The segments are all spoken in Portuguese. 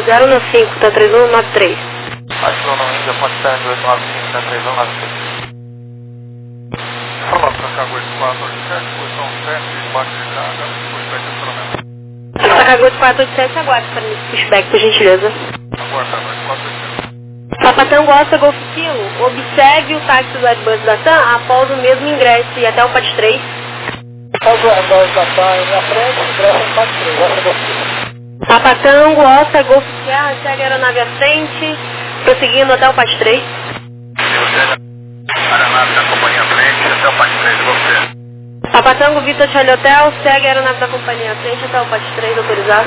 015, tá 3193. Acho no Índia, ponte 7895, tá 3193. Falando pra cá, 8487, posição 7, bate de carga, pushback estacionamento. Sacagou de 487, aguarde para mim, pushback, por gentileza. Aguarda, 487. Papatango Oscar Golf Kilo, observe o táxi do Airbus da TAM após o mesmo ingresso e até o PAD 3. Após o Airbus da TAM na frente, ingresso no PAD 3, Oscar Golf Kilo. Papatango Oscar Golf Sierra, segue a aeronave à frente, prosseguindo até o PAD 3. Aeronave da companhia à frente, até o PAD 3, você. Papatango Vitor Charlie Hotel, segue a aeronave da companhia à frente até o PAD 3, autorizado.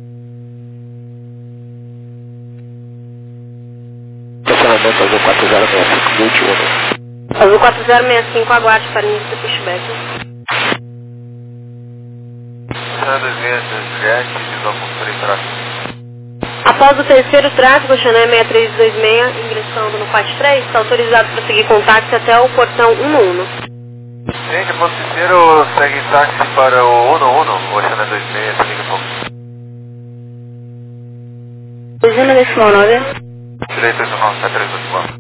Estacionamento azul 4065, multi-owner. Azul 4065, aguarde para início do pushback. Após o terceiro tráfego, Chanel 6326, ingressando no PAD 3, está autorizado para seguir com táxi até o portão 111. Gente, o terceiro segue táxi para o 111, o Chanel 26, liga um pouco. Usina decimal 9. Direito 89, 7384.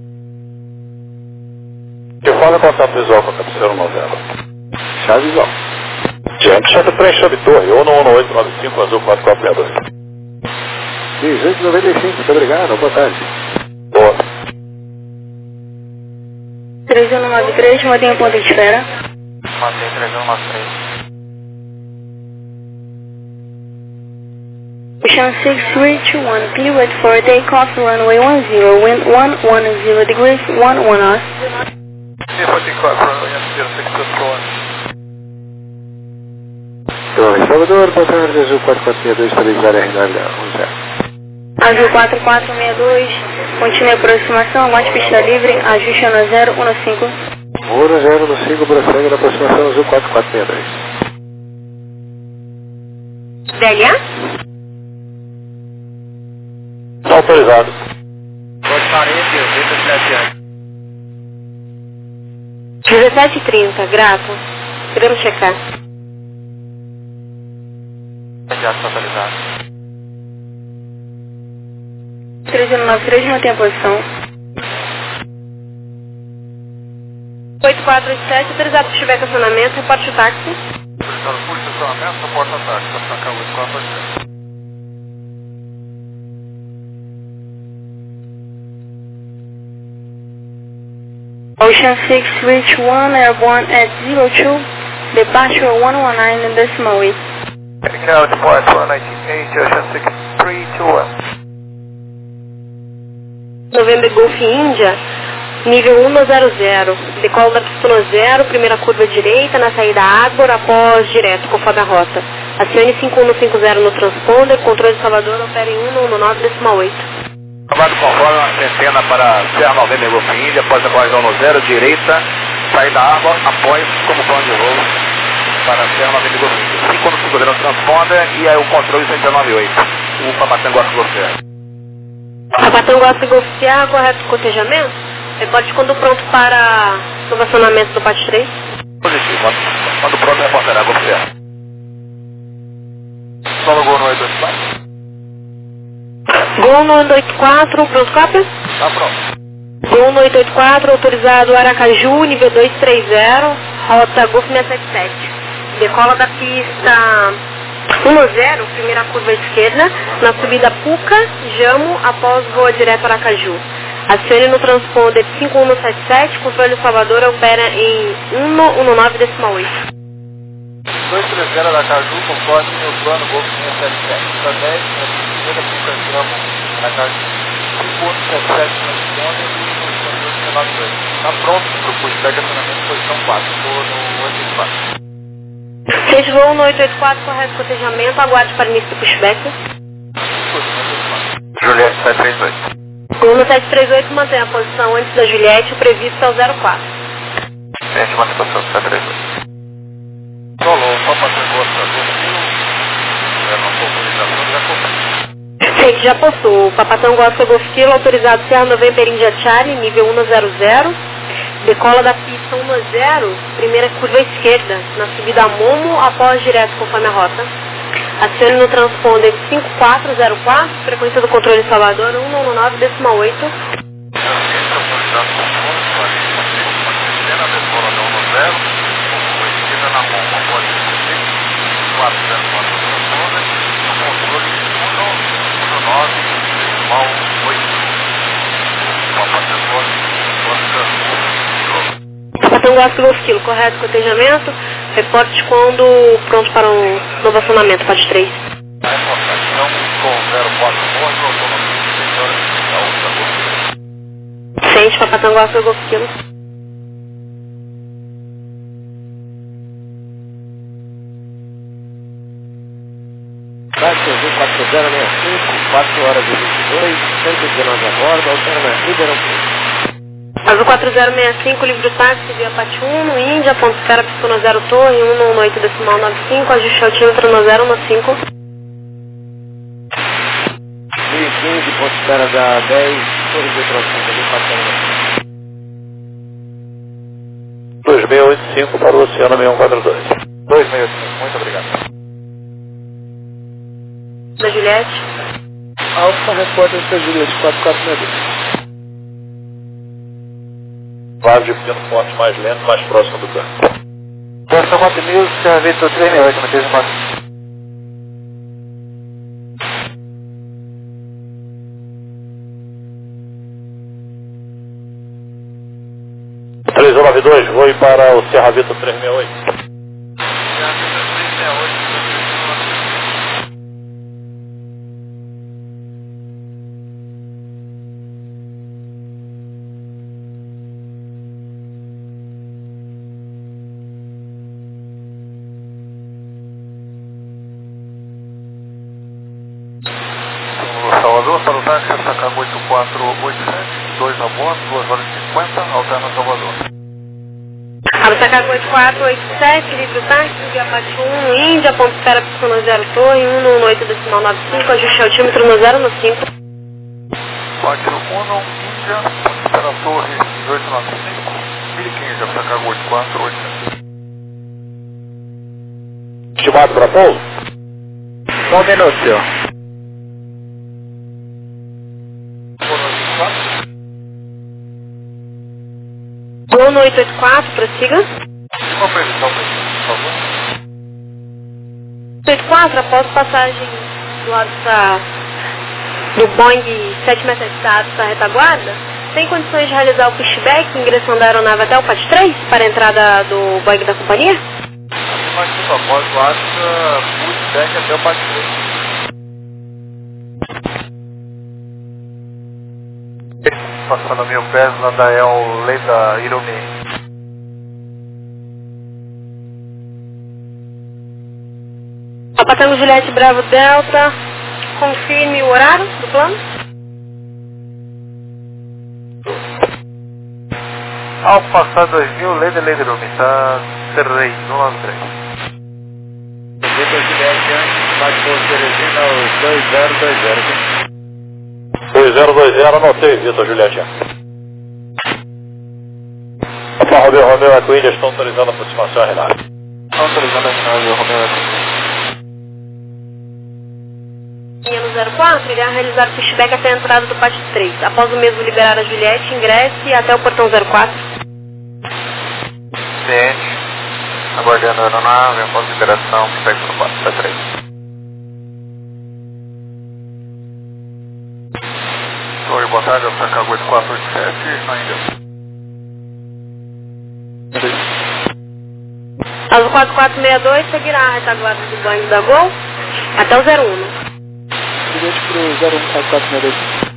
Eu falo contato visual com a cabeceira 90. Chave visual. Diante, chave frente, chave torre, 11895, azul 4462. 1895, muito obrigado, boa tarde. Boa. 3193, mantenha ponto de espera. Mantém 3193. Ocean 6321, please wait for takeoff runway 10, wind 110 degrees, 11 knots. For takeoff runway 0624. Salvador, boa tarde, azul 4462, estabilizar RW 10. Azul 4462, continue a aproximação, aguarde pista livre, ajuste ano 015. Moura 015, prossegue na aproximação azul 4462. DLA? Está autorizado. Pode parede, 17h30, grato. Queremos checar. Já está autorizado. 3193, mantém a posição. 8487, autorizado para estiver estacionamento, reporte o táxi. Autorizado por estacionamento, suporta táxi, para sacar 8487. Ocean 631, airborne at 02, departure 119 in decimal 8. Technical departure 198, Ocean 6321. November Golf Índia, nível 100, decola da pista 0, primeira curva direita, na saída Ágora, após direto, conforme a rota. Acione 5150 no transponder, controle de Salvador, opera em 119 decimal 8. Chamado conforme uma centena para Serra November Golf Índia, após a colisão no 0, direita, saída Água, após como plano de voo para Serra November Golf Índia. 5150 no transponder e aí o controle 198, o Papatango Oscar Golf Sierra. Papatango Oscar Golf Sierra, correto cotejamento? Reporte quando pronto para ovacionamento do PAD 3. Positivo, quando pronto reportará Golf Sierra. Solo Gol no 884. Gol no 884, pronto cópia? Tá pronto. Gol no 884, autorizado Aracaju, nível 230, rota Golf 677. Decola da pista 10, primeira curva esquerda, na subida Puca, Jamo, após voa direto Aracaju. Acione no transponder 5177, controle Salvador opera em 119 decimal 8. 230 Aracaju, conforme meu plano Golf 677. Está 10, na primeira Puca, Jamo, Aracaju. 5177 no transponder e no transponder 198. Está pronto para o pushback acionamento posição 4, estou no 884. 6 voo no 884, correto cotejamento, aguarde para início do pushback. Juliette 738. Gol no 738, mantém a posição antes da Juliette, o previsto é o 04. Gente, mantém a posição 738. Solo, só para ter gosto da não autorização, já comprei. Sei que já possui. O Papatango Oscar Golf Kilo, autorizado Serra November India Charlie, nível 100. Decola da pista 10, primeira curva esquerda, na subida Momo, após direto conforme a rota. Acione no transponder 5404, frequência do controle Salvador 199,8. Patanguá Golf Kilo, correto, cotejamento. Reporte quando pronto para um novo acionamento, parte 3. Sente para Patanguá Golf Kilo. Táxi 4065, 4 horas e 22, 119 a bordo, altera Ribeirão Preto. Azul 4065, livro táxi, via Pati 1, Índia, ponto espera, piscina 0 torre, 118,95, ajuste altímetro no 015. 1015, ponto espera da 10, torre de troção, também passando. 2685 para o Oceano 6142. 2685, muito obrigado. Da Juliette. Alfa, repórter da Juliette 4462. Vaso de pequeno forte mais lento, mais próximo do campo. Boston 4000, Serra Vitor 368, manter embaixo. (3092), vou para o Serra Vitor 368. Salvador, para o táxi, Sacagô 8487, 2 a bordo, 2 horas e 50, alterna Salvador. Para Sacagô 8487, livro táxi, via Pati 1, Índia, ponto espera, piscina 0 torre, 118,95, ajuste altímetro no 015. Pati 1, Índia, ponto espera torre 1895, 1015, Sacagô 8487. Estimado para pouso? Só um minuto, senhor. 1884, prossiga. Uma previsão, por favor. 84, após passagem do lado do Boeing 767 da retaguarda, tem condições de realizar o pushback ingressando a aeronave até o PAT 3 para a entrada do Boeing da companhia? Mas, após o ASA, pushback até o PAT 3. Passando 1000 pés, Landael, Leida, Irumi. Patango Juliette Bravo Delta, confirme o horário do plano. Ao passar 2000, Leida, Irumi, tá 3, 193. Vitor Juliette, antes, bate por Teresina, os 2020. 2020, anotei, Vitor Juliette. Alfa Romeo, Romeo Eco Índia, estão autorizando a aproximação a Renato. Autorizando a Renato, Romeo Eco Linha no 04, irá realizar pushback até a entrada do PAT 3. Após o mesmo liberar a Juliette, ingresse até o portão 04. Ciente. Aguardando a aeronave, após liberação, pushback no PAT 3. Oi, boa tarde, Sacagô 8487, ainda. Azul 4462 seguirá a retaguarda do Boeing da Gol até o 01. Bilhete para o 014462.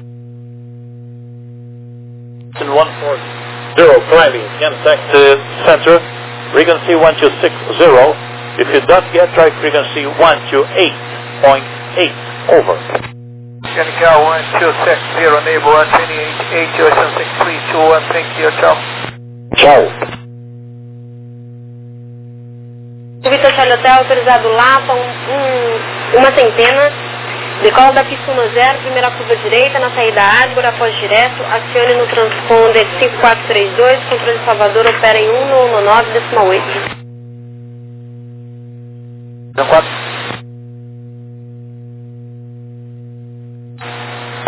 140, climbing, Kansas Center, frequency 1260. If you don't get right frequency 128.8, over. Yannick 1260, enable 128, Ocean 6321, thank you, tchau. Tchau. Vitor Charlie Hotel, autorizado Lapa, uma centena, decola da pista 10, primeira curva direita, na saída Árbor, após direto, acione no transponder 5432, controle Salvador, opera em 119,8.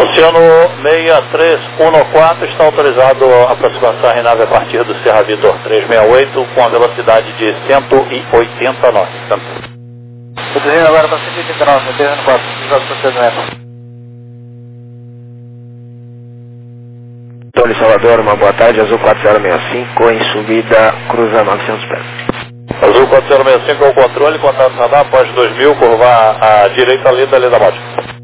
Oceano 6314 está autorizado a aproximação em nave a partir do Serra Vitor 368 com a velocidade de 180 nós. Reduzindo agora para 189, mantendo 4, usado por 3 metros. Tony Salvador, uma boa tarde, Azul 4065, em subida, cruza 900 pés. Azul 4065 é o controle, contato radar, após 2000, curvar à direita ali da Mótica.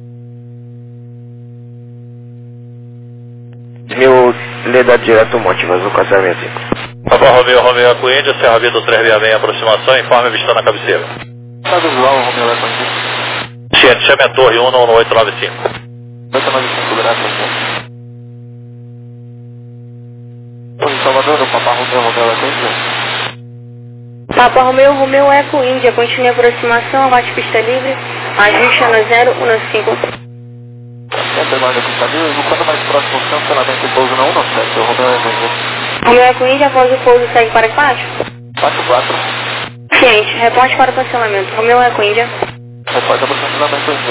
2000, leda direto Monte, Azul 4065. Papa Romeo Eco Índia, Serra Vitor 366, aproximação, informe vista na cabeceira. Está visual, Romeo Eco Índia. Ciente, chame a torre 11895. 895, graças. Tony Salvador, o Papa Romeo Eco Índia. Papa Romeo Eco Índia, continue a aproximação, abate pista livre, ajuste no 015. Sempre mais aqui, está livre, quanto mais próximo ao cancelamento e pouso na 17, o Romeo Eco Índia. Romeo Eco Índia, após o pouso, segue para baixo? 44. Ciente, reporte para o cancelamento. Romeo Eco Índia. Reporte para o cancelamento Índia.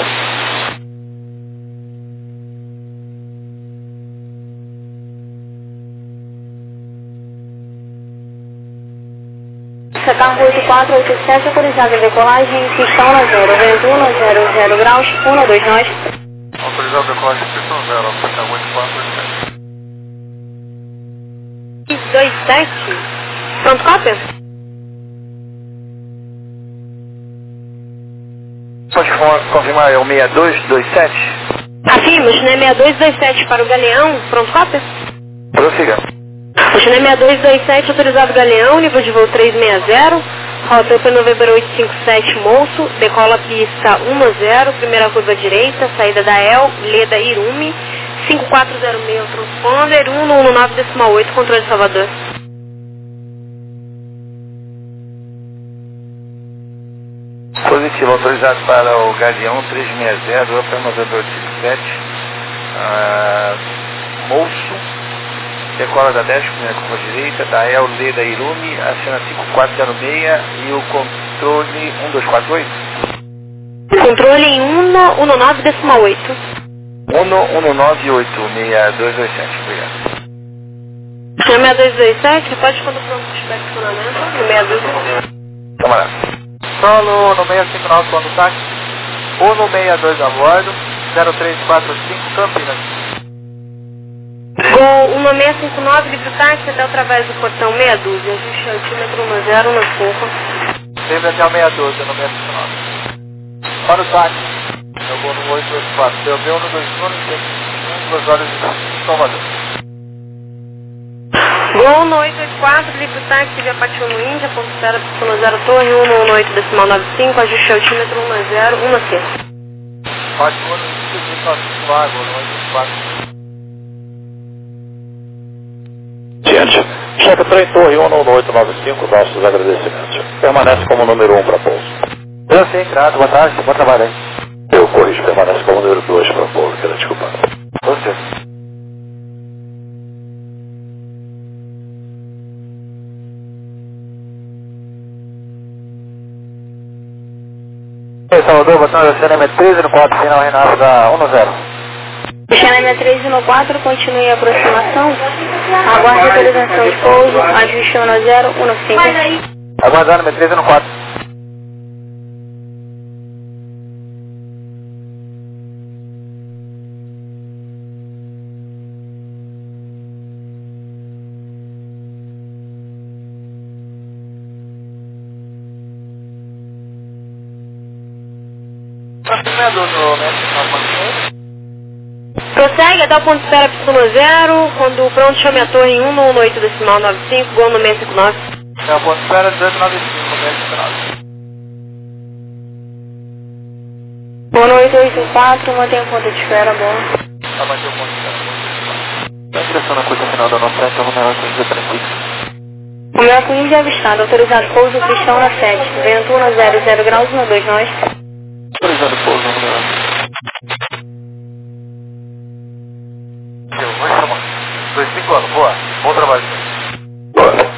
Secar 8487, autorizado a decolagem, pistão na 0, vento 100 graus, 12 nós. Autorizado a decolagem, pistão 0, secar 8487. 27, pronto, cópia? Pode confirmar, é o 6227? Afirma, China 6227 para o Galeão, pronto, cópia? Prossiga. O China 6227, autorizado Galeão, nível de voo 360, rota para November 857 Monço, decola pista 10, primeira curva direita, saída da El, Leda Irumi, 5406 transponder, 119,8, controle de Salvador. Positivo, autorizado para o Galeão 360, para November 857, Moço, decola da 10, primeira curva direita, da El, Leda Irumi, acena 5406 e o controle 1248. Controle em 119,8. 1198 6227, obrigado. 6227, pode quando pronto estiver funcionamento, no 62. Camarada. Solo no 659 quando táxi, 162 a bordo, 0345 Campinas. Gol 1659, livre táxi até através do portão 612, ajuste altímetro 1015. Livre até o 612, no 659. Para o táxi, eu vou no 884, deu 121, 2 horas de Salvador. Gol no 884, livre táxi via Patinho no Índia, ponto espera pista 0 torre, 118,95, ajuste altímetro 1016. Ótimo, no Instituto Vago, no 884. Ciente, chefe trem torre 11895, nossos agradecimentos. Permanece como número 1 para pouso. Eu sei, grato, boa tarde, bom trabalho aí. Eu corrijo, permanece como número 2 para pouso, quero desculpar. Você. Salvador, boa tarde, CNM 13 no 4, final Renato da 10. Xanema 314, continue a aproximação, aguarde a autorização de pouso, ajuste no 015. Aguardando, 13 no 4. Prossegue até o ponto de espera pista 10, quando pronto chame a torre em 118,95, gol no 659. É o ponto de espera 1895, 659. Boa noite, 884, mantenha o ponto de espera, bom. Tá, manter o ponto de espera. Está ingressando na curta final da nossa sete, Romeo Eco Índia prefixo. Romeo Eco Índia avistado, autorizado pouso pistão na 7, vento 100 graus, 12 nós. Autorizado pouso, Romeo Eco. Vai chamar. 25 anos, boa. Bom trabalho. Boa.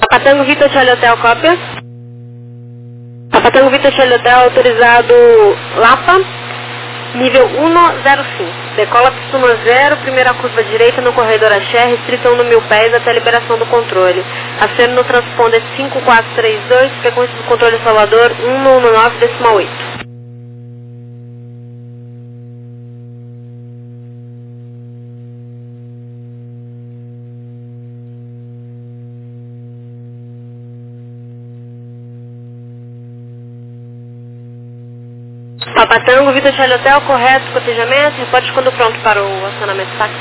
Papatango Vitor Charlie Hotel, cópia. Papatango Vitor Charlie Hotel, autorizado Lapa, nível 105. Decola pista 0, primeira curva direita no corredor Axé, restrição no 1000 pés até a liberação do controle. Aceno no transponder 5432, frequência do controle Salvador 1119,8. Papatango, Vitor Charlie Hotel, correto, cotejamento, reporte quando pronto para o acionamento táxi.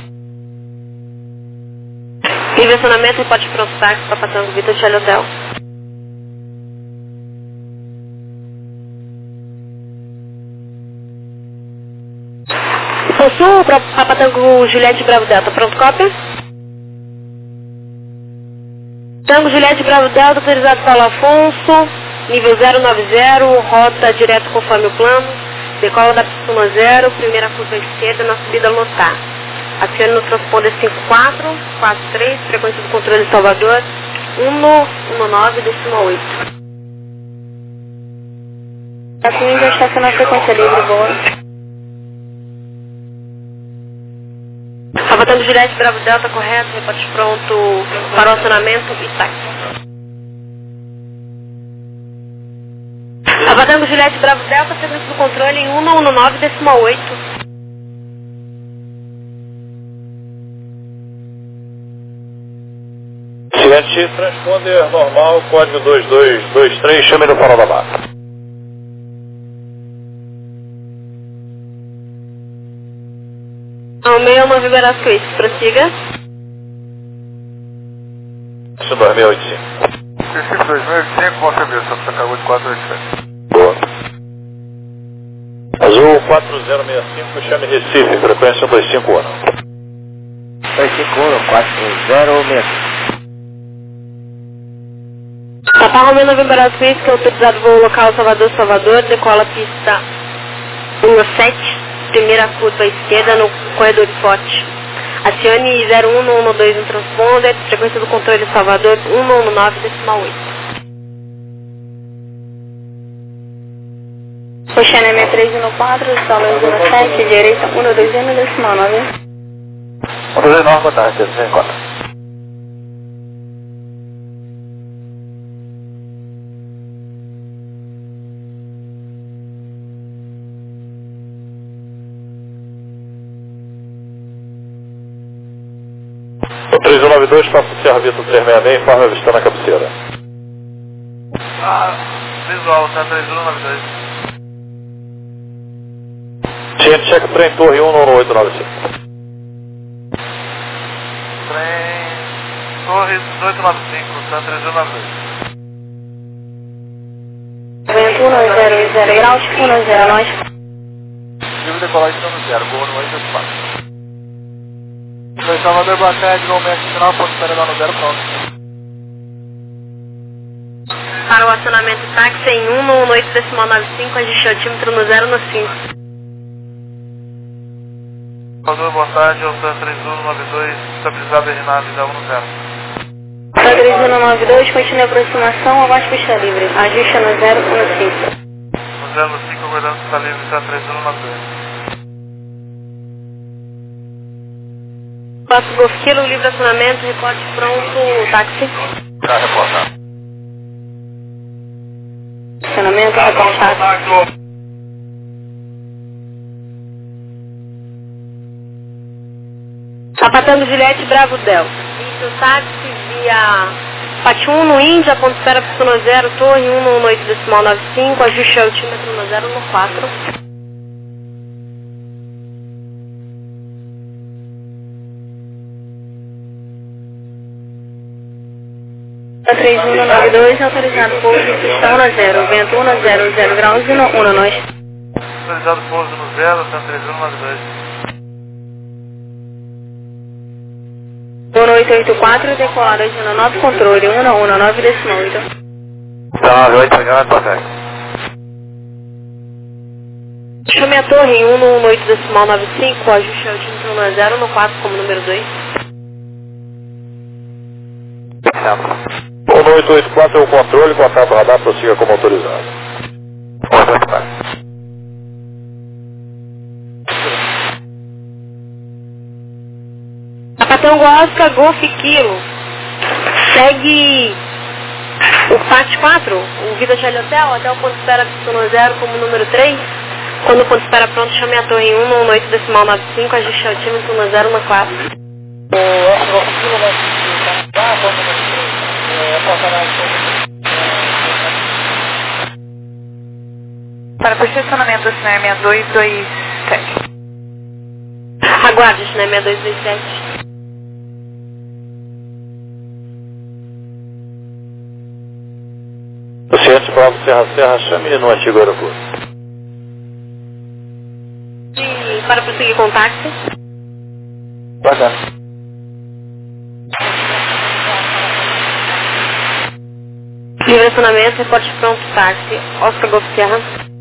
Livre acionamento, reporte pronto táxi, Papatango, Vitor Charlie Hotel. Sul, Papatango, Juliette Bravo Delta, pronto, cópia. Tango, Juliette Bravo Delta, autorizado Paulo Afonso. Nível 090, rota direto conforme o plano, decola da pista 0, primeira curva esquerda na subida lotar. Acione no transponder 5443, frequência do controle Salvador 119,8. Assim já está sendo a frequência livre, boa. Papatango Juliette Bravo Delta, correto, reporte pronto para o acionamento e táxi. Papatango Juliette Bravo Delta, frequência do controle em 119,8. Ciente, transponder normal, código 2223, chame no farol da barra. Almeida Noviberá Suíça, prossiga. Isso 2085. Recife 2005, com serviço, você acabou de 487. Boa. Azul 4065, chame Recife, frequência 251. 251, 4065. Papa Romeo November Suíça, que é autorizado voo local Salvador, decola pista 17, primeira curva à esquerda no corredor de forte. Acione 01112 no transponder, frequência do controle Salvador 119,8. Oxana 6314, solo 17, direita 120,9. 129, boa tarde, você encontra. O 3192 passa o Serra Vitor 366, informe avistando a cabeceira. Visual, tá 3192. Tinha cheque trem torre 11895. Trem Torre 1895, tá 3192. Vento 190 graus, 10 nós. Livre decolagem no 0, gol no 884. Salvador, boa tarde, gol mestre final, ponto esperando no 0, pronto. Para o acionamento táxi em 118,95, ajuste altímetro no 0 no 5. Salvador, boa tarde, Altan 3192, estabilizado em nave da 1 no 0. 3192, continue a aproximação, abaixo pista livre, ajuste no 0 no 5. No 0 no 5, aguardando pista livre, tá 3192. Passo Golf Kilo, livre acionamento, reporte pronto, táxi. Tá reportado. Acionamento, reportado. Papatango Juliette Bravo Delta. Início táxi via Pati 1 no Índia, ponto espera pista 0, torre 118,95, ajuste altímetro no 0 no 4. 3192, autorizado pouso, pista 10, vento 100 graus e 1 nós. Autorizado pouso no 0, tá 3192. 1884, decolar 219, controle 119,8. Tá, 8, chegando, boa tarde. Chame a torre em 118,95, ajuste altímetro no 0 no 4 como número 2. 1884 é o controle, contato radar, prossiga como autorizado. Patango Oscar, Golf Kilo. Segue o PAT 4, o Vida Charlie Hotel, até o ponto de espera pistona 0 como número 3. Quando o ponto de espera pronto, chame a torre em 118.95, ajuste ao time pistona 0 na 4. O Golf Kilo vai estar com o número 3. Para posicionamento do Ciner 6227. Aguarde, Ciner 6227. Oceante Bravo Serra, chame no antigo aeroporto. E para prosseguir com o táxi. Bacana. Livre acionamento, reporte pronto, táxi. Oscar Golf Sierra.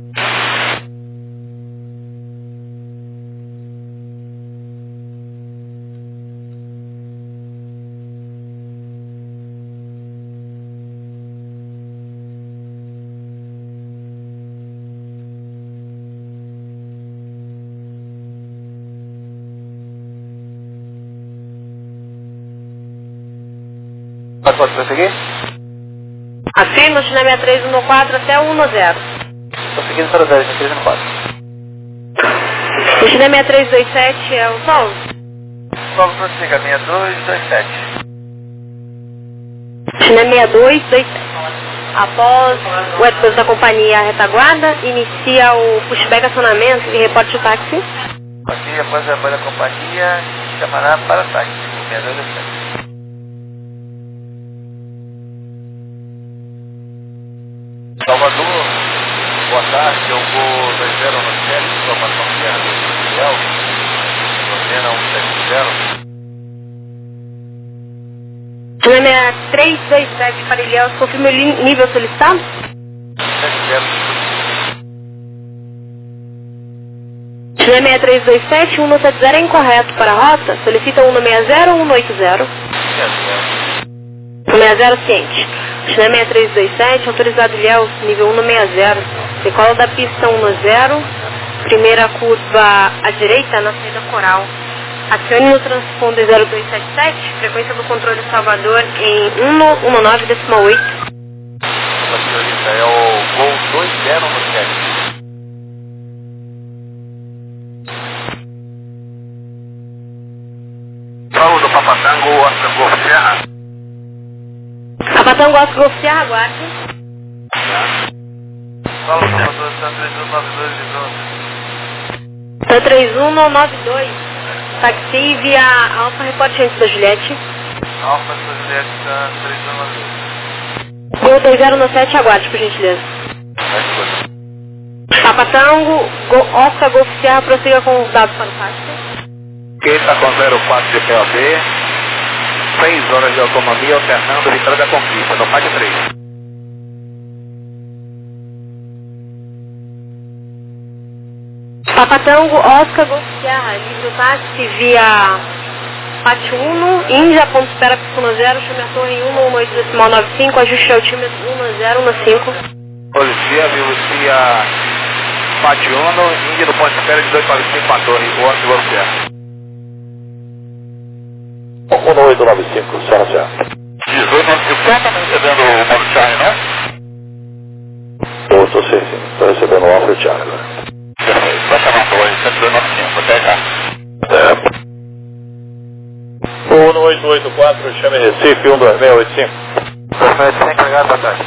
Pode prosseguir? Afirma, China 6314 até o 10. Prosseguindo para o 10, 6314. O China 6327 é o sol? Vamos prossiga, 6227. China 6227. Após o Edbus da companhia retaguarda, inicia o pushback acionamento e reporte o táxi. Aqui, após a da companhia, chamará para táxi, 6227. Salvador, boa tarde, eu vou 2097, informação que é a Miguel, Antena 170. China 6327 para Ilhéus, confirma o nível solicitado? 70. China 6327, 170 é incorreto para a rota, solicita 160 ou 180? 160 ciente. China 6327, autorizado Ilhéus, nível 160, decola da pista 10, primeira curva à direita na saída coral. Acione no transponder 0277, frequência do controle Salvador em 119,8. A senhorita é o Gol 2017. Paulo do Papatango, Oscar Golf Sierra. Papatango Oscar Golf Sierra, aguarde. Paulo do Papatango, 3192. Taxi via Alfa, reporte antes da Juliette. Alfa da Juliette, 3192. Gol 2097, aguarde, por gentileza. Papatango, Oscar Golf Sierra, prossiga com os dados para o táxi. Quem está com 04 de POB, 6 horas de autonomia alternando Vitória da Conquista, no PAC 3. Papatango, Oscar Golf Sierra, livre o táxi via Pátio 1, Índia, ponto espera pistona 0, chame a torre em 118,95, ajuste altímetro 11015. Polícia, Vilucia, Pátio 1, Índia do ponto de espera de 295 a torre, o Oscar Golf Sierra. 1895, Serra. 1895, tá recebendo o Mauro Charlie, né? Eu estou sim, estou recebendo o Alfa Charlie agora. Perfeito, vai chamar a torre, 1895, até já. 1884, chame Recife, 12685. Perfeito, sem carregar, boa tarde.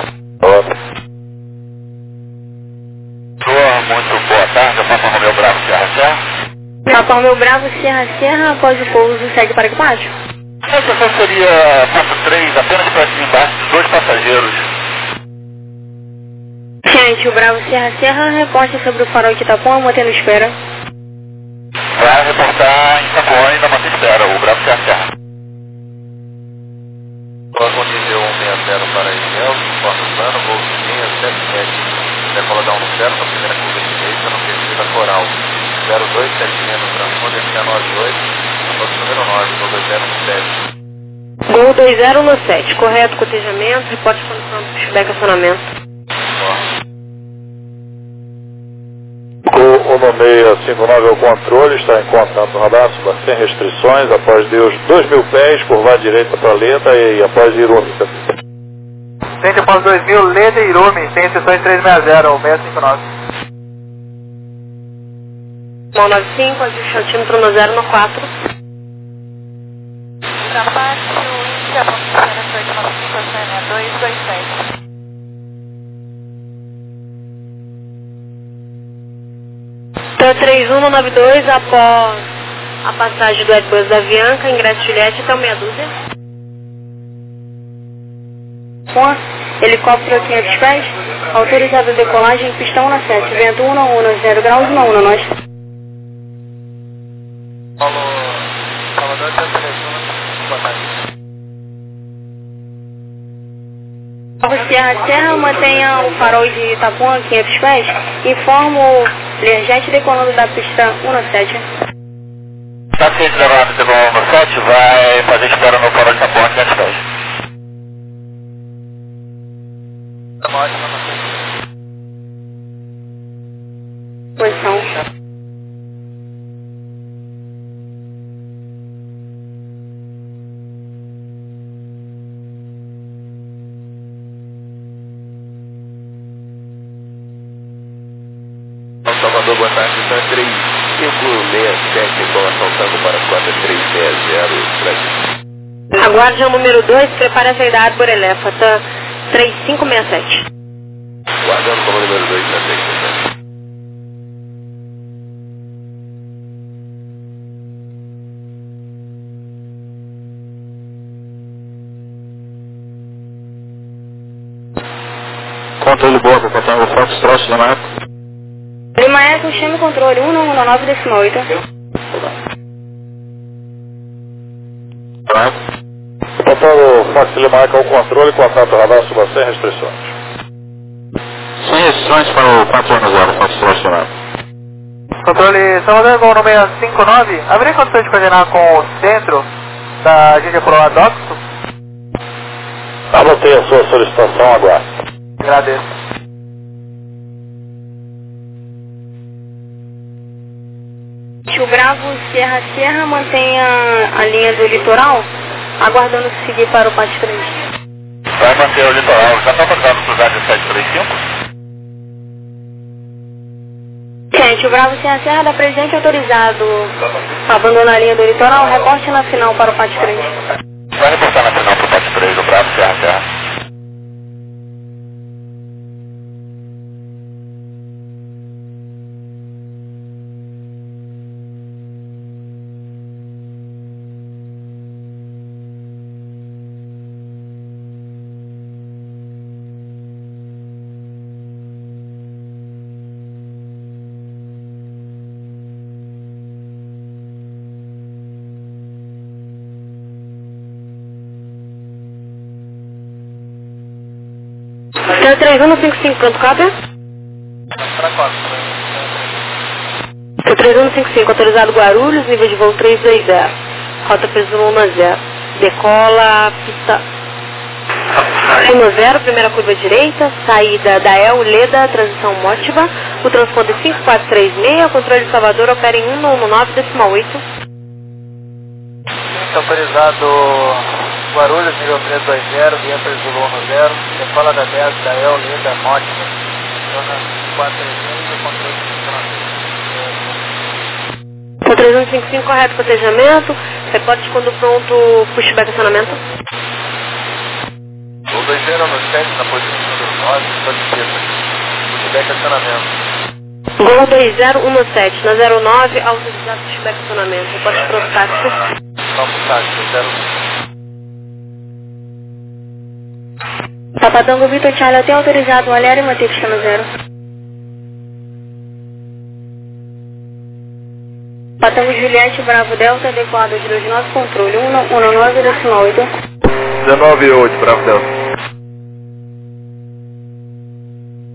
Muito boa tarde, eu passo o meu Bravo Serra. Papa Romeu Bravo, Serra, após o pouso, segue para equipagem. A estação seria ponto 3, apenas para cima embaixo, 2 passageiros. Gente, o Bravo Serra, reporte sobre o farol de Itapão, mantendo espera. Vai reportar em Itapuã, ainda mantém espera, o Bravo Serra. Coloca o nível 160 para Ilhéus, porta o plano, voo 677. Decola da 10 na primeira curva direita, no perfil da Coral. 0276 no transponder 98, no número 9, no 2017. Gol 2017, correto, cotejamento, reporte de condição do pushback acionamento. Gol 1659 ao controle, está encontrando o radar sem restrições, após Deus 2.000 pés, curvar à direita para Leda e após Irumi. Tente após 2000, Leda e Irumi, tem sessões 360, 659. 95, ajuste altímetro no 094. Ultrapasse o índice, a ponto de 895, acionamento 227. Então 3192 após a passagem do Airbus da Avianca, ingresso Juliette até o meia dúzia. Helicóptero 500 pés, autorizado a decolagem, pista 17, vento 1 0 graus, 1 nós. Salvador, boa tarde. Serra, mantenha o farol de Itapuã 500 pés, informo o Learjet decolando da pista 17. Paciente 0917 vai fazer espera no farol de Itapuã 500 pés. Posição. Salvador, boa tarde, está 3567, estou assaltando para 4360, Brasil. Aguarde o número 2, prepare a saída Arbor Elefanta 3567. Guardando como número 2 na 367. Controle Boca, Catango Fox, troço da Marco. Lima Eco, chame o controle 1119,8. Controle Fox Lima Eco ao controle, contato radar suba sem restrições. Sem restrições para o 410, Fox troço da Marco. Controle Salvador, gol número 659. Haveria condições de coordenar com o centro da agência por Adoxo? Anotei a sua solicitação, aguarde. Agradeço. O Bravo Serra mantenha a linha do litoral, aguardando seguir para o PAT 3. Vai manter o litoral, já está autorizado para usar 1735? Gente, o Bravo Serra dá presente autorizado a abandonar a linha do litoral, reporte na final para o PAT 3. Vai reportar na final para o PAT 3 do Bravo Serra. Então 3155, pronto, cópia? Para 4. 3155, autorizado Guarulhos, nível de voo 320. Rota presumo 10. Decola, pista 10, primeira curva direita, saída da El, Leda, transição Mótiva. O transponder 5436, controle de Salvador opera em 119,8. Autorizado Guarulhos, nível 320, via Presumo 10, decola da 10 da El, Leda, Mótica. Zona 436, controle de funcionamento. 3155, correto, cotejamento. Reporte quando pronto, pushback acionamento. Gol 2097 na posição número 9, solicita. Pushback acionamento. Gol 2017, na 09, autorizado pushback acionamento. Reporte pronto, táxi. Vamos, táxi, 0. Papatango Vitor Charlie até autorizado, olhar e manter pista no 0. Papatango Juliette Bravo Delta, adequado de 29, controle 119,8. 19,8, Bravo Delta.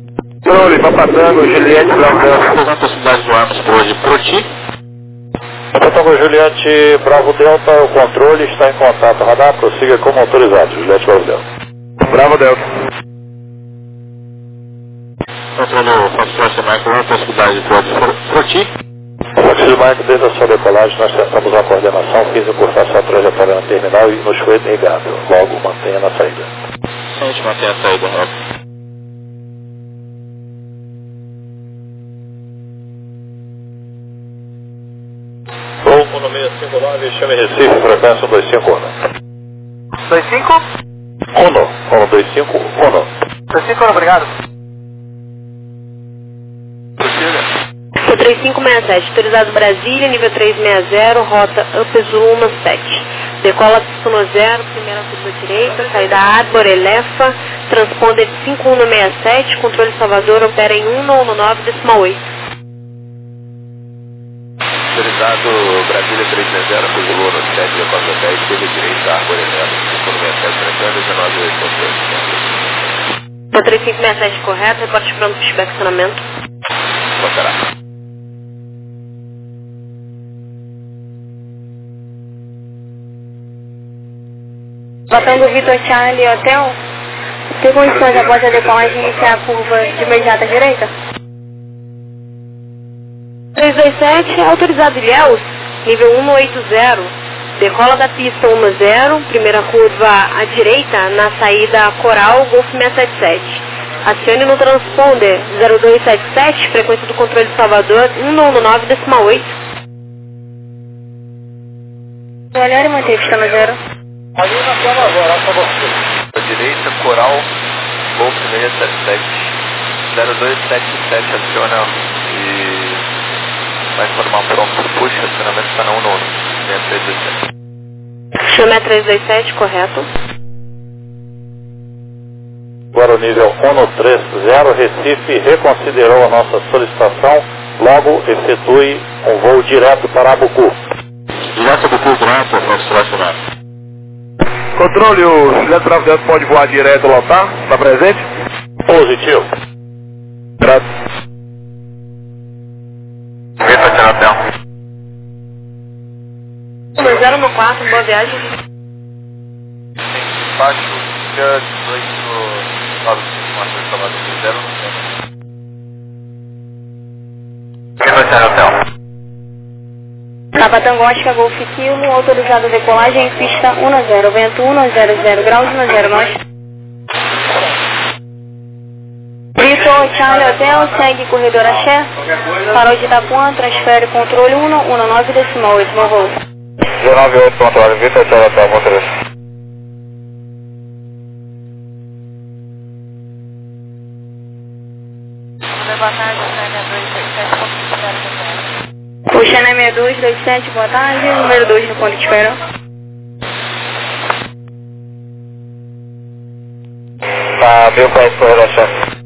Controle, Papatango, Juliette, Bravo Delta. Apresenta a cidade do Armas por hoje. Proti. Tango Juliette Bravo Delta, o controle está em contato. Radar, prossiga como autorizado. Juliette Bravo Delta. Bravo Delta. Controle Fox Michael, possibilidade de Froti. Fox Michael, desde a sua decolagem, nós tentamos a coordenação, fiz encurtar sua trajetória na terminal e nos foi negado. Logo, mantenha na saída. A gente mantém a saída, Rob. Voo 1659, chame Recife, frequência 125. 25? 125, 25, obrigado. Foi 3567, autorizado Brasília, nível 360, rota Upesuma 7. Decola pista 0, primeira curva direita, saída Arbor, Elefa, transponder 5167, controle Salvador, opera em 199,8. Autorizado Brasília 360, Pezulou no 7, Decola 10, curva direita, Arbor, Elefa, 5167, 19,8. Foi 3567 correto, reporte pronto para inspecionamento. Passará. Batendo Vitor Charlie Hotel, tem condições após a decolagem iniciar a curva de imediata direita? 327, autorizado Ilhéus, nível 180, decola da pista 10, primeira curva à direita, na saída Coral, Golf 677. Acione no transponder 0277, frequência do controle de Salvador, 199,8. Olhar e manter pista 0. Ali na cama agora, só você. À direita, Coral, Golf 677, 0277, aciona e vai informar pronto. Puxa, acionamento está na 19327. Chama 327, correto. Agora o nível 130, Recife reconsiderou a nossa solicitação, logo efetue um voo direto para Abucu. Direto do Bucu, grato, professor. Controle, o Juliette Bravo Delta pode voar direto lá, tá? Tá presente? Positivo. Grato. Vitor Hotel. 1094, boa viagem. Baixo, dia 18, 9, Vitor Hotel. Capatango Oscar Golf Kilo, autorizado decolagem em pista 10, vento 100 graus, 10 nós. Vitor Charlie Hotel, segue corredor Axé, farol de Itapuã, transfere controle 119,8, meu voo. 198, controle, Vitor Charlie Hotel, motorista. Boa tarde, Sânia 227, Puxa na 6227, boa tarde, número 2 no ponto de espera. Tá, viu para corredor Axé.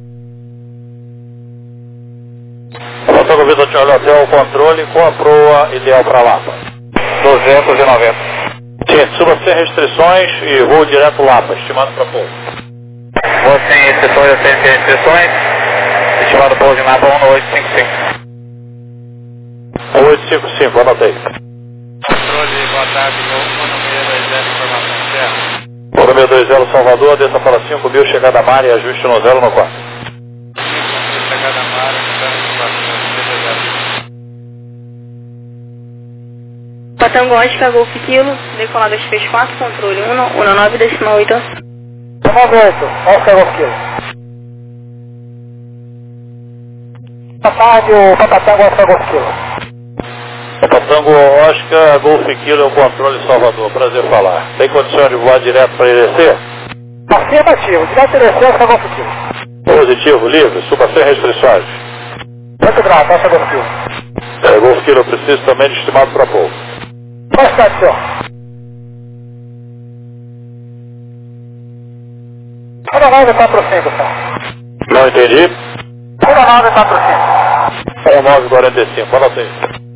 Faltou Vitor Charlie Hotel, o controle com a proa ideal para Lapa. 290. Sim, suba sem restrições e voo direto Lapa, estimado para pouso. Vou sem restrições, eu sem restrições. Estimado pouso em Lapa 1855. 1855, anotei. Controle, boa tarde, voo 1620, informação certa. Voo número 20 Salvador, desça para 5.000, chegada a mar e ajuste no 0 no 4. Chegada a mar, Capatango Oscar Golf Kilo, decolada 34, controle 119,8. 198, Oscar Golf Kilo. Boa tarde, o Capatango Oscar Golf Kilo. Capatango Oscar, Golf Kilo é o controle Salvador, prazer falar. Tem condição de voar direto para IRC? Afirmativo, direto IRC, Oscar Golf Kilo. Positivo, livre, suba sem restrições. Muito grato, Oscar Golf Kilo. Golf Kilo, eu preciso também de estimado para pouso. Boa tarde, senhor. 1945, senhor. Não entendi? 1945. 1945, anotei.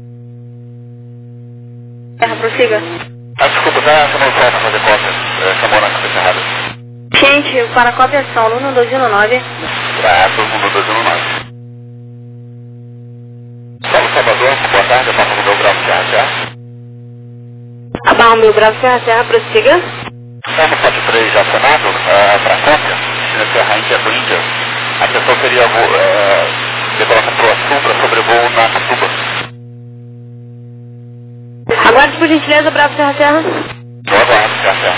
Terra, prossiga. Desculpa, dá essa mensagem para fazer cópia. Essa moral que foi errada. Gente, para cópia são 1219. Pra todo mundo 219. Salve Salvador, boa tarde, eu passo no meu grau de Romeu Bravo Serra, prossiga. No pote 3 já acionado, para cópia, Serra Índia com Índia, a questão seria decolação para o sul para sobrevoo na Pituba. Aguarde por gentileza, Bravo Serra. Eu aguardo, Serra.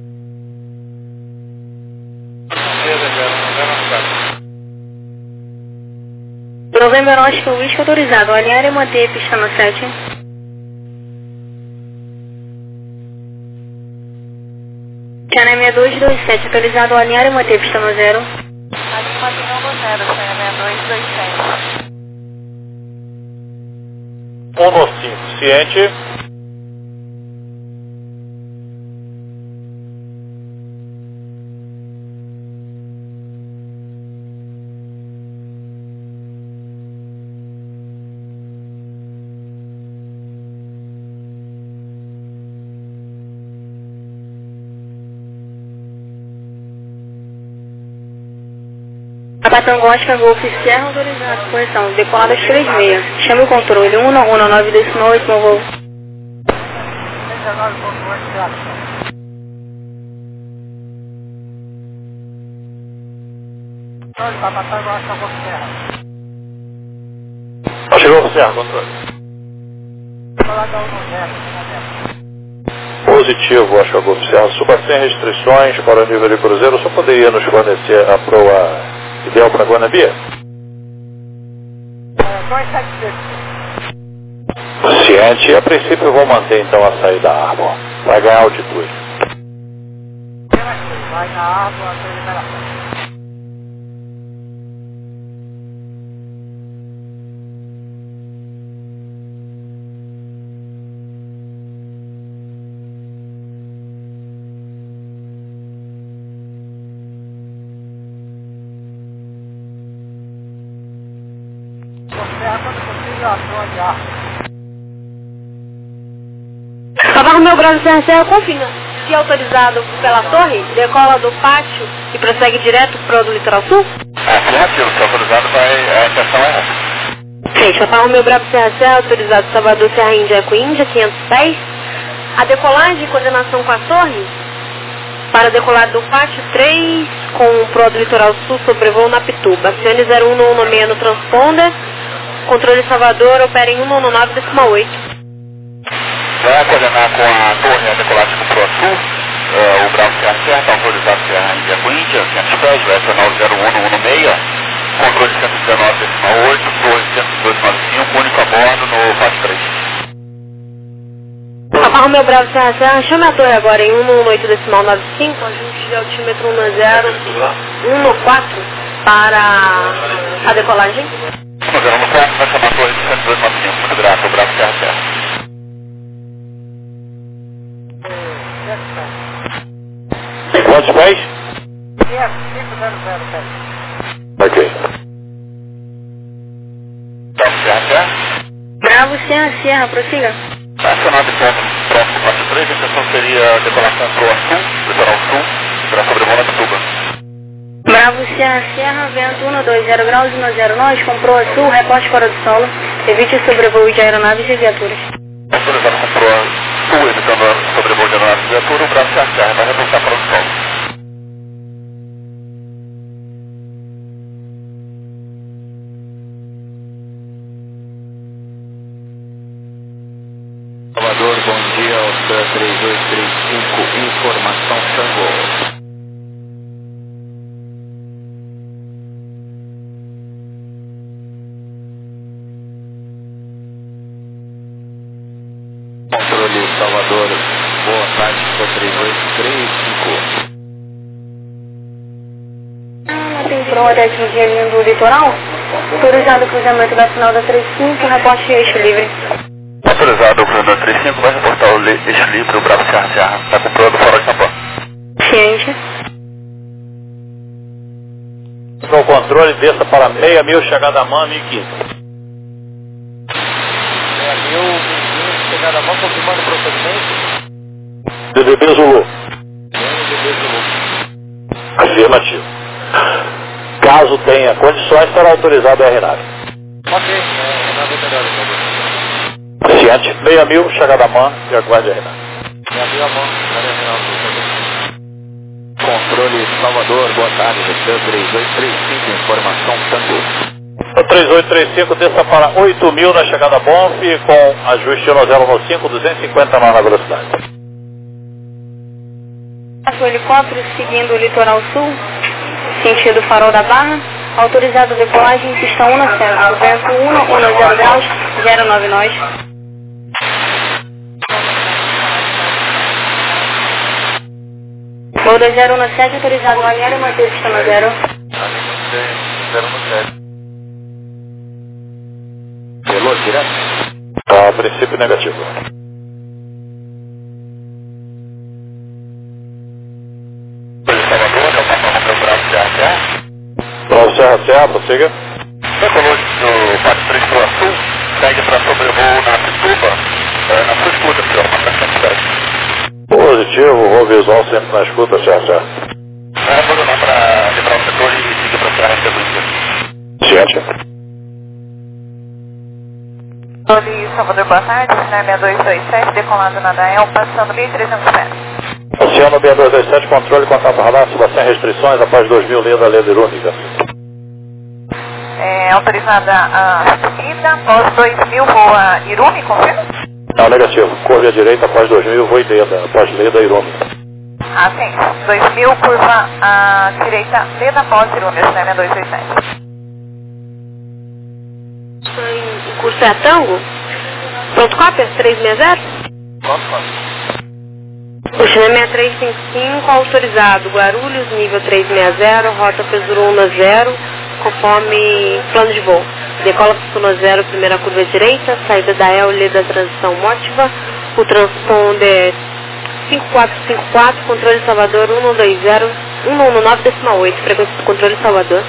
Novembro Oscar Whisky autorizado, alinhar e manter pista no 7. China 6227, autorizado, alinhar e manter pista no 0. Ali mantém no 0, China 6227. 1 no 5, ciente. Abatango Oscar Golf Serra autorizado, correção, decolada às 3h30. Chame o controle, 19198, meu voo. 19. Chegou, Serra, controle. Positivo, Oscar Golf Serra. Suba sem restrições para o nível de cruzeiro. Só poderia nos fornecer a proa ideal para Guanabia? Ciente, a princípio eu vou manter então a saída da Arbor. Vai ganhar altitude. Vai na Arbor, aceleração. Abarro meu braço Serra, confirma. Se autorizado pela torre, decola do pátio e prossegue direto para o litoral sul? Afirmativo, se autorizado vai, a intenção é essa. Gente, abarro meu braço Serra, autorizado Salvador Serra Índia com Índia, 500 pés. A decolagem e coordenação com a torre, para decolar do pátio 3 com o pro do litoral sul, sobrevoo na Pituba. Acione 0116 no transponder. Controle Salvador, opera em 199,8. Vai coordenar com a torre a decolagem pro sul. O Bravo Serra está autorizado Serra Índia com Índia, 500 pés, vai acionar o 01116. Controle 119,8, torre 102,95, único a bordo no pátio 3. Abarro meu Bravo Serra, chame a torre agora em 118,95, ajuste de altímetro 110,14 para a decolagem. 104, vai chamar a torre de 102,95, muito grato, o Bravo Serra. Quantos pés? 500 pés. Ok. Bravo Serra. Bravo Serra, prossiga. Acionado em ponto próximo pátio 3, a intenção seria decolação pro sul, litoral sul, para sobrevoo na Pituba. Bravo Serra, vento 120 graus 109, comprou a sul, reporte fora do solo, evite o sobrevoo de aeronaves e viaturas. Autorizado com proa sul, evitando sobrevoo de aeronaves e viatura, o Bravo Serra vai reportar fora do solo. Salvador, bom dia, Oscar 3235, informação Tango. Controle Salvador, boa tarde, Oscar 3235. Não tem proa 10 dia vindo do litoral? Autorizado o cruzamento da final da 35, reporte eixo livre. Autorizado o cruzamento 35, vai reportar o eixo livre, o Bravo Serra. Está com proa do Farol de São Ciente. No controle, desça para 6.000, chegada a mão, 1.015. 6.000, chegada a mão, confirmando o procedimento. DDB Zulu. DDB Zulu. Afirmativo. Caso tenha condições, será autorizado a RNAV. Ok, nada melhor. Ciente, 6.000, chegada a mão e aguarde a RNAV. Me abriu a mão, Controle Salvador, boa tarde, Restan 3835, informação Tango. 3835, desça para 8.000 na chegada Bonf, com ajuste no 015, 250 na velocidade. O helicóptero seguindo o litoral sul, sentido Farol da Barra, autorizado a decolagem, pista 1 na Serra, vento 110 graus, 09 nós. Voo 2017, autorizado a alinhar e manter pista no 0. Velô, direto. A princípio negativo. Salvador, é o patrão do Bravo CRA. Bravo CRA, prossiga. Decolou do 43 para o sul, segue para sobrevoo na Pituba, na sua escuta, senhor, uma 707. Positivo, voo visual sempre na escuta, CRA. Vou levar para liberar o setor e seguir para a Serra de Luísa. Ciente. Controle Salvador, boa tarde, sinal 6227, decolando na Dael, passando 1.300 metros. Oceano 6227, controle, contato radar, suba sem restrições, após 2.000, leda irônica. Autorizada a subida, após 2.000, voa Irumi, confirma? Não, negativo. Curva à direita, após 2.000, voo leda, após leda irônica. Ah, sim. 2.000, curva à direita, leda após Irumi, sinal 6227. Em curso é Tango. Pronto, cópia? 360? O China 6355, autorizado. Guarulhos, nível 360, rota Pesuruna 0, conforme plano de voo. Decola Pesuruna 0, primeira curva à direita, saída da EL, da transição Mótiva. O transponder 5454, controle Salvador 1120-1119,8, frequência do controle Salvador.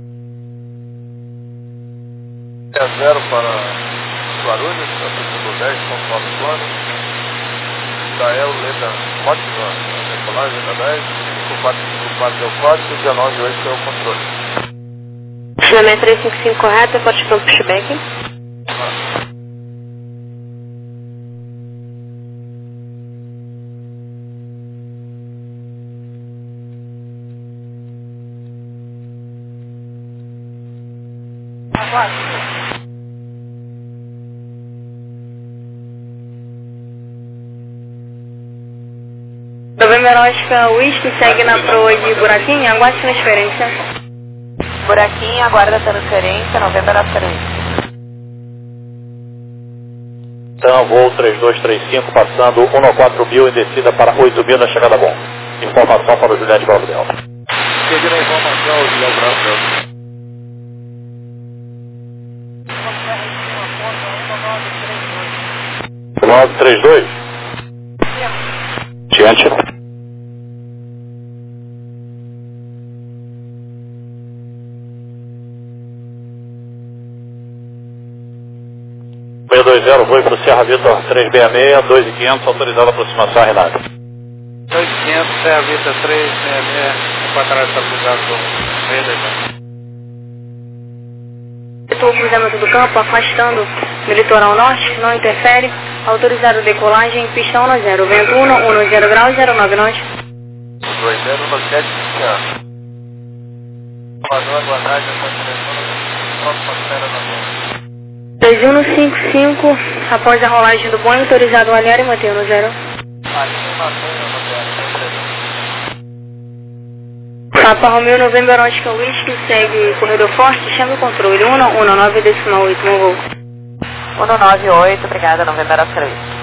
0 para Guarulhos, a 10, conforme o plano. Dael, leda ótima, decolagem da 10, 5454 é o código, 198 é o controle. China 355 correto, pode pronto pushback. Novembro Oscar Whisky segue na proa de Buraquinho, aguarde transferência. Buraquinho, aguarda transferência, Novembro Oscar Whisky. Então, voo 3235, passando 1.4.000 em descida para 8.000 na chegada bom. Informação para o Juliano de Bravo Delta. Peguei a informação, o Juliano Bravo Delta. O 932? Diante. Meia 20, voo para o Serra Vitor 366, 2.500, autorizada a aproximação a Renato. 2500, Serra Vita 366, para trás estabilizado com meia. Estou no cruzamento do campo, afastando do litoral norte, não interfere. Autorizado decolagem, pista 1 0, vento 110 graus, 09 nós. 2017, Salvador, boa tarde, próxima espera na mão. 2155, após a rolagem do Boeing, autorizado a alinhar e manter no 0. Papa Romeo, Novembro Oscar Whisky, segue corredor forte, chama o controle 119,8, no voo. 198, obrigada, Novembro Oscar Whisky.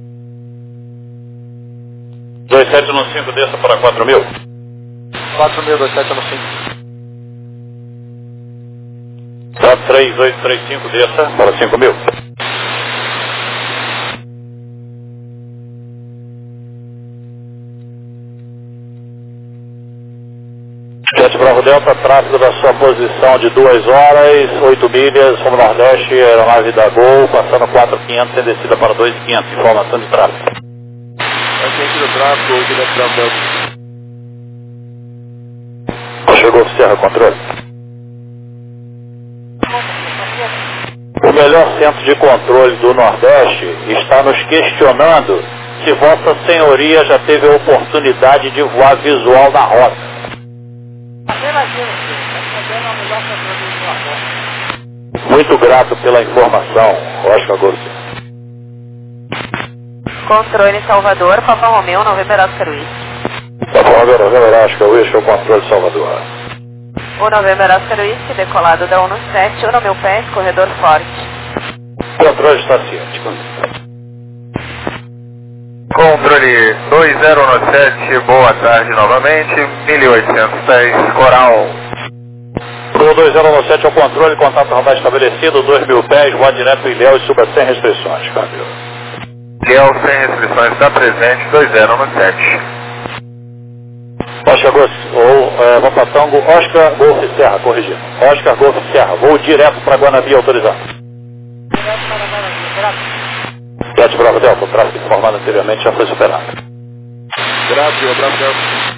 2715, desça para 4.000. 4.000, 2715. 3835, desça para 5.000. Jet Bravo Delta, tráfego da sua posição de 2 horas, 8 milhas, rumo nordeste, aeronave da Gol, passando 4.500 em descida para 2.500, informação de tráfego. Agente do tráfego, o Jet Bravo Delta. Chegou o Serra Controle. O melhor centro de controle do Nordeste está nos questionando se Vossa Senhoria já teve a oportunidade de voar visual na rota. Muito grato pela informação, Oscar Golf. Controle Salvador, Papa Romeu, November Oscar Whisky. Papa Romeu, November Oscar Whisky, o controle Salvador. O November Oscar Whisky, decolado da 17, o no meu pé, corredor forte. Controle está ciente. Controle 2017, boa tarde novamente, 1800 pés, Coral. Pro 2017 ao controle, contato radar estabelecido, 2000 pés, voa direto em Ilhéus e suba sem restrições, câmbio. Ilhéus sem restrições está presente, 2017. Oscar Golf, ou Papa Tango, Oscar Golf Serra, corrigindo. Oscar Golf Serra, voo direto para Guanabi autorizado. Direto para Guanabi, grato. Jet Bravo Delta, o tráfego informado anteriormente já foi superado. Grazie, Bravo Delta.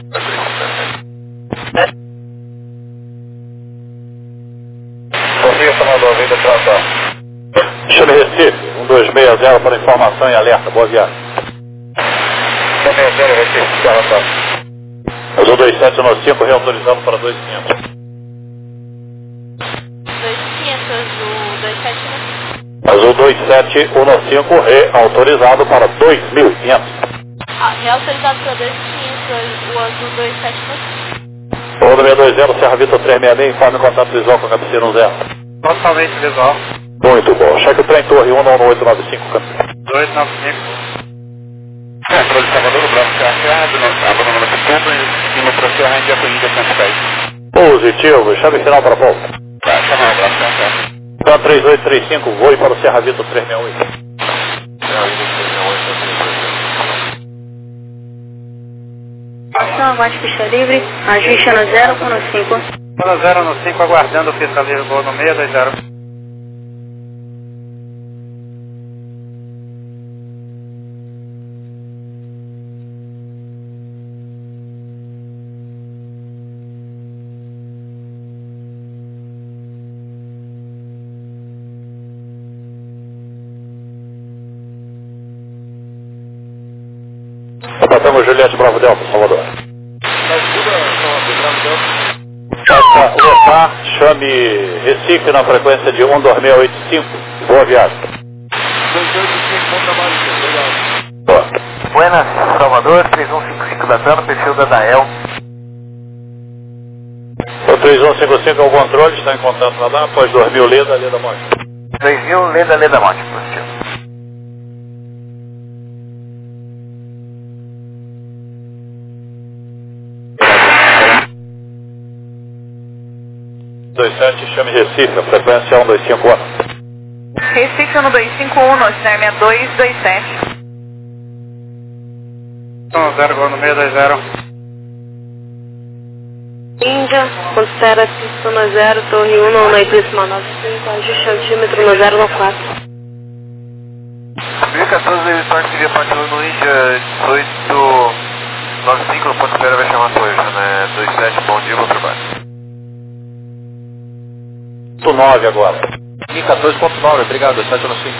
Confia, Salvador, vida tratar. Chame Recife, 1260 para informação e alerta, boa viagem. 160, Recife, tratar. Azul 2715, reautorizado para 2500. 2500, Azul 271. Azul 2715, reautorizado para 2500. Reautorizado para 2500, o Azul 271. Rodo 620, Serra Vitor 366, informe contato visual com a cabeceira 10. Totalmente visual. Muito bom. Cheque o trem Torre 11895, campeão. 295. Controle Salvador, o Bravo carregado, abandonando a Cuba e no processo Índia com Índia 100 pés. Positivo, chave final para pouco. Vai, chamar o Bravo carregado. Então 3835, voe para o Serra Vitor 368. Ação, aguarde pista livre, ajuste no 0 com no 5. No 0 no 5, aguardando pista livre, voo no 620. Passamos Juliette Bravo Delta, Salvador. Levar, chame Recife na frequência de 12685. Boa viagem. 285, bom trabalho, obrigado. Boa. Buenas, Salvador, 3155 da TAN, perfil da Dael. O 3155 é o controle, está em contato radar, após 2000 Leda Monte. 2000, Leda Monte, positivo. Chame Recife, a frequência 1251. Recife no 251, no CERM 227. 0 voo no 620. Índia, considera pista no 0, torre 1, no Eclipse 95, ajuste altímetro no 014. 2014, ele participa parte 1 no Índia 1895, no ponto espera vai chamar sua, né? 27, bom dia, bom trabalho. 9 agora. 14.9, obrigado, 715.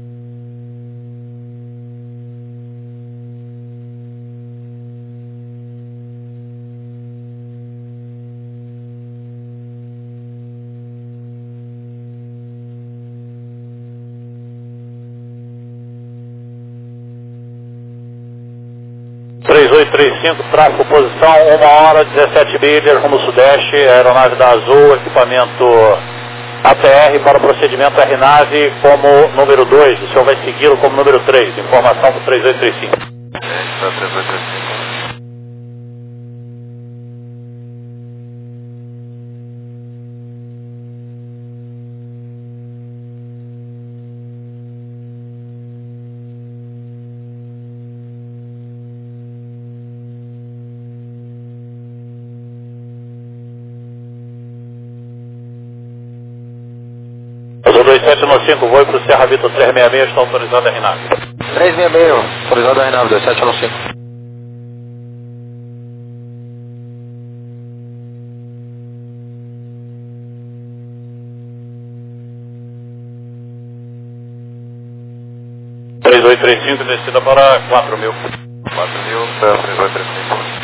Tráfego posição 1h17 milhas rumo sudeste, aeronave da Azul, equipamento ATR para o procedimento RNAV como número 2, o senhor vai segui-lo como número 3, informação do 3835. Está 3835. Azul 2715, voo para o Serra Vitor 366, está autorizado a RNAV. 366, autorizado a RNAV, 2715. 3235, descida para 4.000. 4.000, 3235.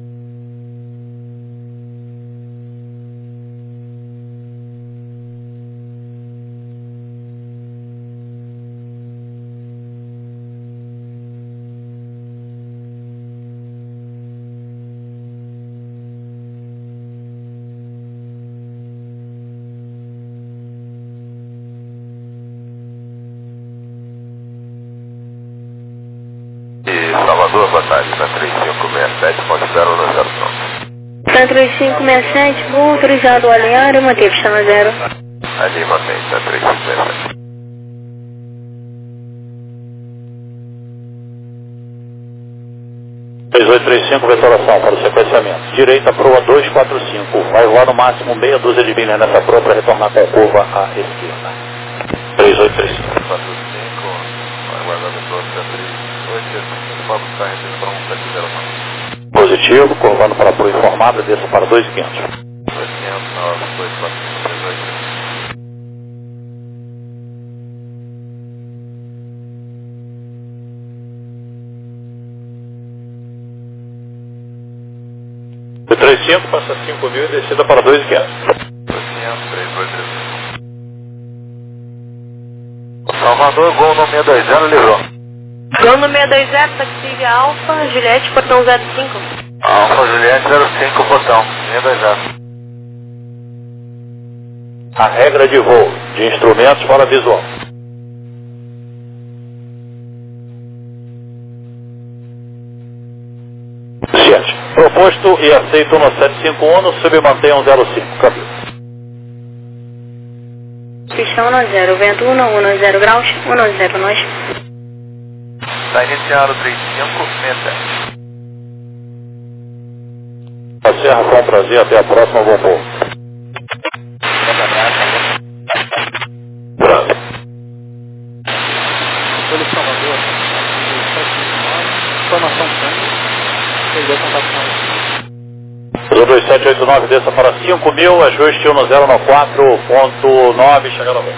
Salvador, boa tarde, na 3567.090. Tá 3567, vou autorizado a alinhar e manter pista no 0. Ali mantém, na 3567. Vetoração para o sequenciamento. Direita proa 245. Vai voar no máximo meia dúzia de milhas nessa proa para retornar com a curva à esquerda. 3835. 45, aguardando o próximo 3835, para buscar a referência para 1709. Positivo, curvando para a proa informada, desça para 2500. 2500, 245, 3835. De 35 passa 5.000 e descida para 2.500. 2.500, 3235. Salvador, gol no 620, livrou. Gol no 620, taxi Alfa, Juliette, portão 05. Alfa Juliette 05, botão, 620. A regra de voo de instrumentos para visual. Proposto e aceito no 751, no submantenham 05, câmbio. Pistão 10, vento 10 graus, 10 nós. Está iniciando 3567. A Serra, com prazer, até a próxima, bom voo. Folha Salvador, 759, informação câmbio, perdeu contato com ela. 2789, desça para 5.000, ajuste 1094.9, chegando a voo.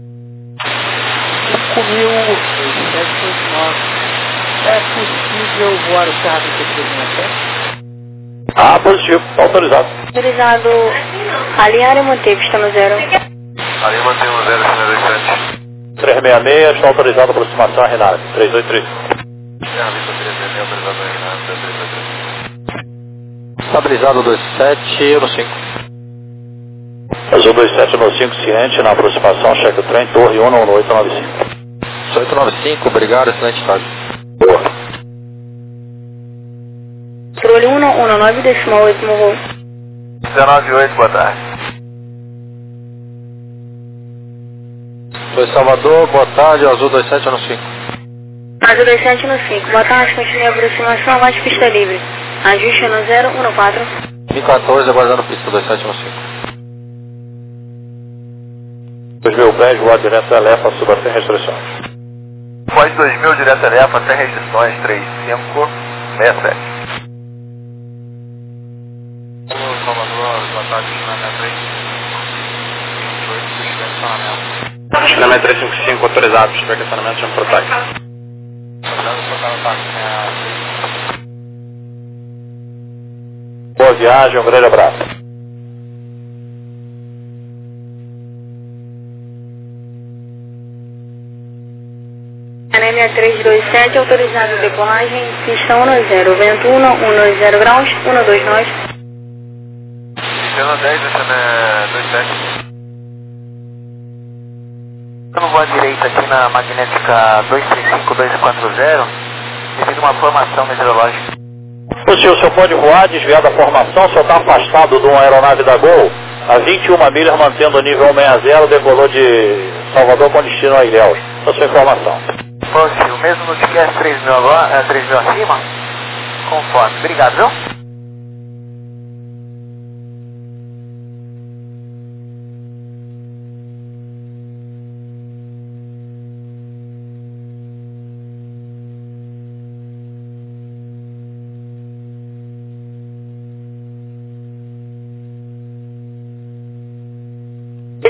5.789, é possível voar o Serra 23 Ah, positivo, autorizado. Autorizado alinhar e manter pista no 0. Ali mantém o 0, 366, está autorizado a aproximação a Renate, 3835. Serra Vista 366, autorizado a Renate, 333. Estabilizado 27 no 5. Azul 27 no 5, ciente, na aproximação, cheque o trem, torre 1 no 895. 895, obrigado, excelente tarde. Boa. Controle 119, decimal 8 no voo. 198, boa tarde. Foi Salvador, boa tarde, Azul 27 no 5. Azul 27 no 5, boa tarde, continue a aproximação, abaixo pista livre. Ajuste no 014. 1014, aguardando pista 27 no 5. 2000 pés, voar direto da Lepa, suba sem restrições. Pós 2000, direto a Lepa, sem restrições, 3567. Salvador, boa tarde, na 3. Chinamento 355, autorizado, superestacionamento, chama pro táxi. Boa viagem, um grande abraço. Anemia 327, autorizado decolagem, pista 10, vento 10 graus, 12 nós. Pistão 10, descendo 27. Eu não vou à direita aqui na magnética 235240, devido a uma formação meteorológica. O senhor pode voar, desviar da formação, o senhor está afastado de uma aeronave da Gol, a 21 milhas, mantendo o nível 60, decolou de Salvador com destino a Ilhéus. Essa é a sua informação. Positivo, mesmo no TQS 3.000 agora, 3.000 acima? Conforme, obrigado, viu?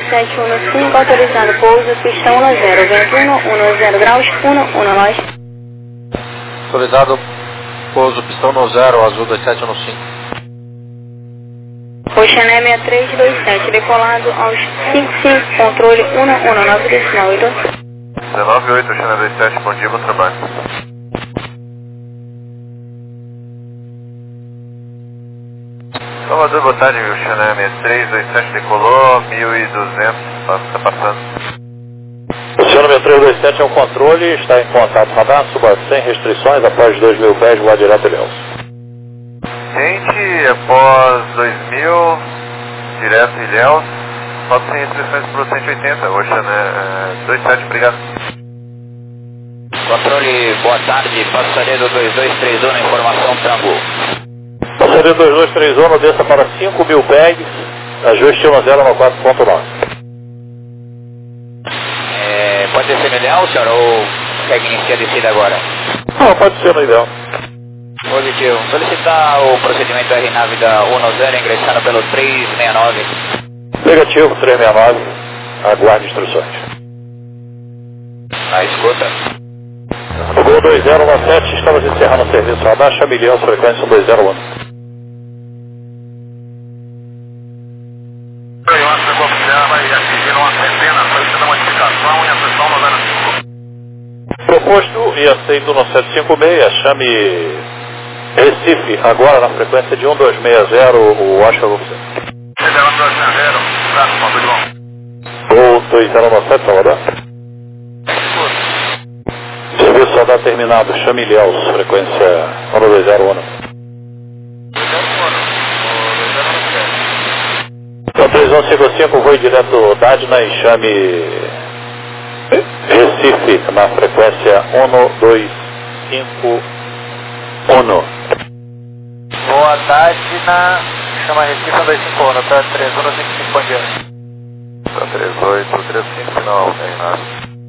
2715, autorizado pouso, pista 10, vento 10 graus, 10 Autorizado pouso, pistão 10, azul 2715. Oceané 6327, decolado aos 55, controle 119,8. 198, Oceané 27, bom dia, bom trabalho. Salvador, boa tarde, Oceané 6327, decolou, 1200, está passando. Oceano 6327 é o controle, está em contato radar, suba sem restrições, após 2000 pés, voar direto a Ilhéus. Gente, após 2000, direto em Ilhéus, nota sem restrições para o 180, Oceané 27, obrigado. Controle, boa tarde, passageiro 2231, informação Tambu. Passageiro 2231, desça para 5.000 pés, ajuste 1094.9. Pode descer no ideal, senhor, ou consegue iniciar a descida agora? Não, pode ser no ideal. Positivo. Solicitar o procedimento R-Nave da 10, ingressando pelo 369. Negativo, 369, aguarde instruções. Na escuta. O Gol 2017, estamos encerrando o serviço radar, chame Ilhéus, frequência 201. Proposto e aceito no 756, chame Recife, agora na frequência de 1260, o Oscar Wolfson. Gol 2097, Salvador. Serviço radar terminado, chame Ilhéus, frequência 1201. Então 3155, voo direto Dadna e chame Recife, na frequência 1251. Boa tarde, chama Recife 125, tá 3155, bom dia. Tá 3835, final, R-Nave.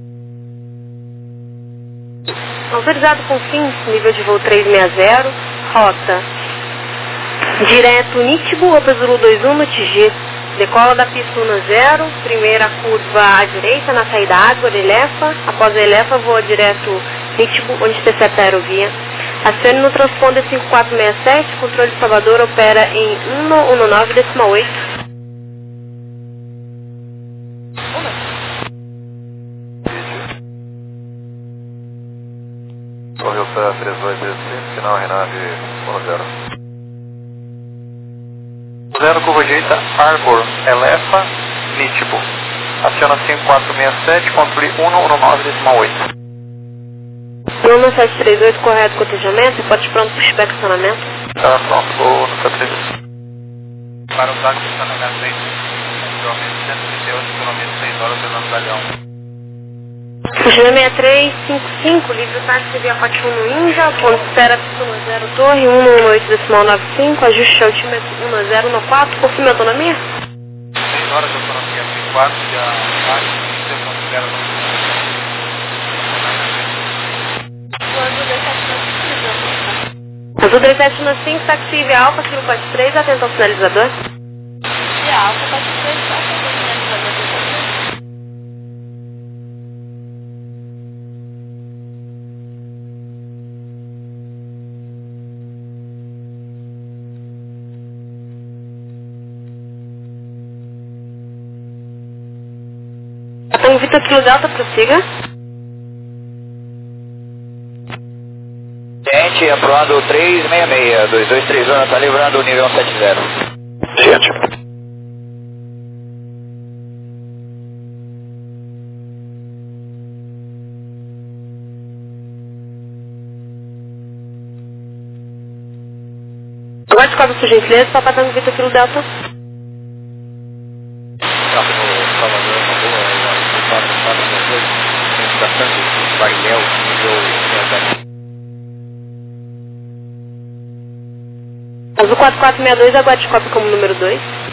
Autorizado com fim, nível de voo 360, rota direto Nítibo, Opa Zulu 21 no TG. Decola da pista 10, primeira curva à direita na saída água da Elefa. Após a Elefa, voa direto Nítibo, onde intercepta a aerovia. Acione no transponder 5467, controle de Salvador opera em 119,8. Correu para 3235, final R-Nave 10. Zero curva direita, Arbor, Elefa, Nítibo. Aciona 5467, controle 119,8. 1738, correto, cotejamento, pode pronto para o inspecionamento. Tá pronto, vou no Catrina. Para usar que está no 63, naturalmente 138 km 6 horas pelo medalhão. Fugindo 6355, livre táxi via Patinho no Índia, ponto espera pista 10 torre, 118,95, ajuste altímetro 1014, confirme a autonomia? 6 horas de autonomia, 4 de abaixo, você considera no Azul 2795, taxi via Alfa, Kilo 43, atento ao sinalizador. Via Alfa, 43, atento ao sinalizador. Então, Vitor Kilo Delta, prossiga. Gente, aprovado 366, 2231, está livrando o nível 170. Ciente. Agora descobre por gentileza, só passando Vitor Kilo Delta. Azul 4462, aguarde cópia como número 2.